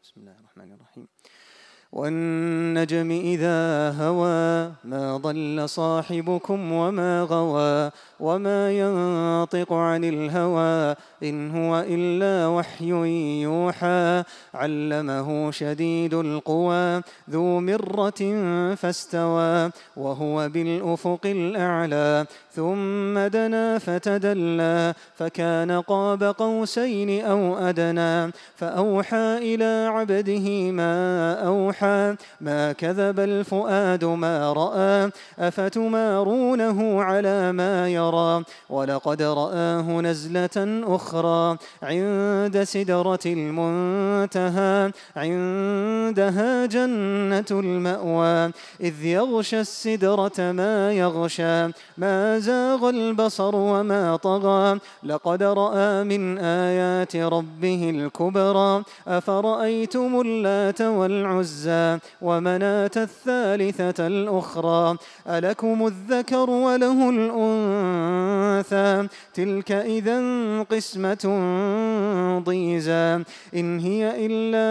بسم الله الرحمن الرحيم. والنجم إذا هوى ما ضل صاحبكم وما غوى وما ينطق عن الهوى إن هو إلا وحي يوحى علمه شديد القوى ذو مرة فاستوى وهو بالأفق الأعلى ثم دنا فتدلى فكان قاب قوسين أو أدنى فأوحى إلى عبده ما أوحى ما كذب الفؤاد ما رأى أفتمارونه على ما يرى ولقد رآه نزلة أخرى عند سدرة المنتهى عندها جنة المأوى إذ يغشى السدرة ما يغشى ما زاغ البصر وما طغى لقد رأى من آيات ربه الكبرى أفرأيتم اللات والعزى ومناة الثالثة الأخرى ألكم الذكر وله الأنثى تلك إذا قسمة ضيزى إن هي إلا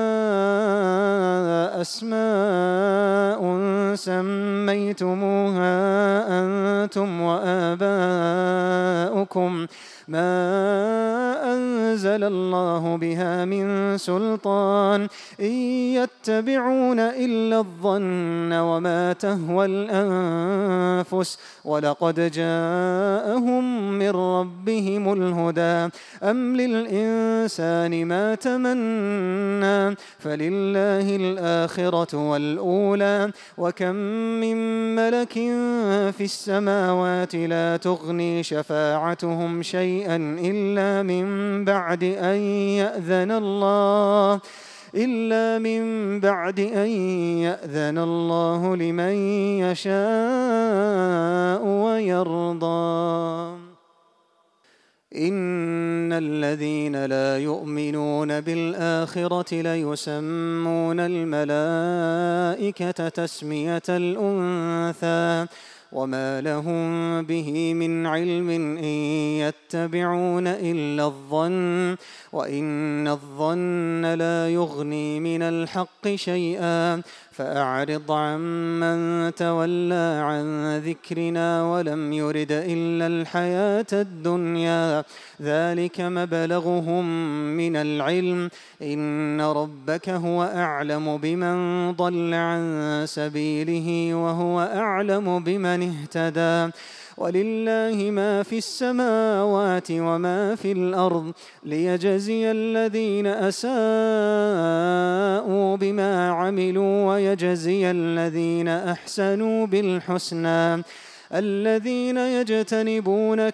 أسماء سميتموها أنتم وآباؤكم ما أنزل الله بها من سلطان إن يتبعون إلا الظن وما تهوى الأنفس ولقد جاءهم من ربهم الهدى أم للإنسان ما تمنى فلله الآخرة والأولى وكم من ملك في السماوات لا تغني شفاعتهم شيئا إلا من بعد أن يأذن الله لمن يشاء ويرضى إن الذين لا يؤمنون بالآخرة ليسمون الملائكة تسمية الأنثى وما لهم به من علم إن يتبعون إلا الظن وإن الظن لا يغني من الحق شيئا فأعرض عمن تولى عن ذكرنا ولم يرد إلا الحياة الدنيا ذلك مبلغهم من العلم إن ربك هو أعلم بمن ضل عن سبيله وهو أعلم بمن اهتدى ولله ما في السماوات وما في الأرض ليجزي الذين أساءوا بما عملوا ويجزي الذين أحسنوا بالحسنى الذين يجتنبون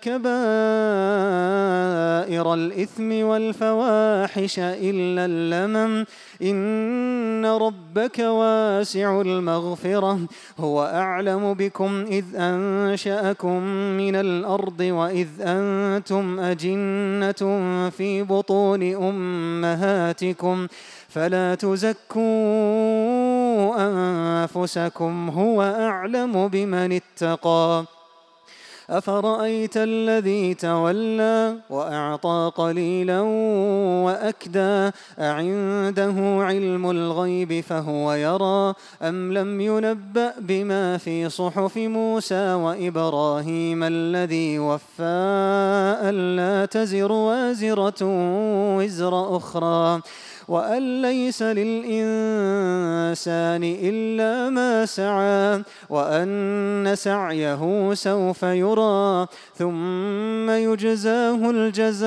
كبائر الإثم والفواحش إلا اللمم إن ربك واسع المغفرة هو أعلم بكم إذ أنشأكم من الأرض وإذ أنتم أجنة في بطون أمهاتكم فلا تزكوا أنفسكم هو أعلم بمن اتقى أفرأيت الذي تولى وأعطى قليلا وأكدى أعنده علم الغيب فهو يرى أم لم ينبأ بما في صحف موسى وإبراهيم الذي وفى ألا تزر وازرة وزر أخرى وأن ليس للإنسان إلا ما سعى وأن سعيه سوف يرى ثم يجزاه الجزاء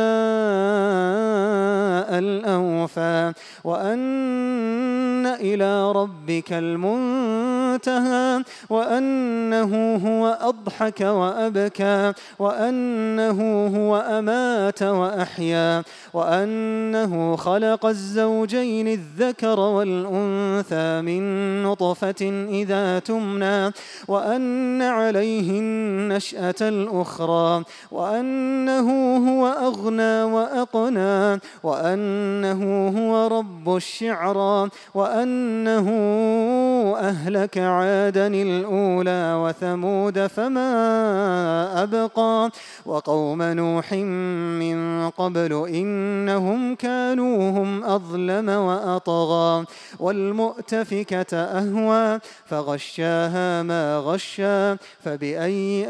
الأوفى وأن إلى ربك المنتهى وأنه هو أضحك وأبكى وأنه هو أمات وأحيا وأنه خلق الزوجين الذكر والأنثى من نطفة إذا تمنى وأن عليه النشأة الأخرى وأنه هو أغنى وأقنى وأنه هو رب الشعرى وأنه أهلك عادا الأولى وثمود فما أبقى وقوم نوح من قبل إنهم كانوا هم أظلم وأظلم وأطغى والمؤتفكة أهوى فغشاها ما غشى فبأي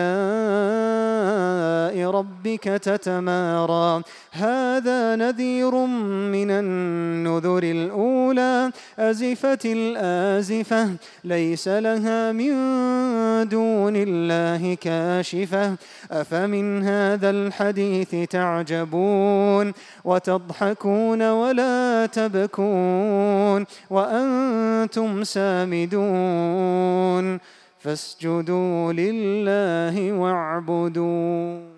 آلاء ربك تتمارى هذا نذير من النذر الأولى أزفت الآزفة ليس لها من دون الله كاشفة أفمن هذا الحديث تعجبون وتضحكون ولا تبكون وأنتم سامدون فاسجدوا لله واعبدوا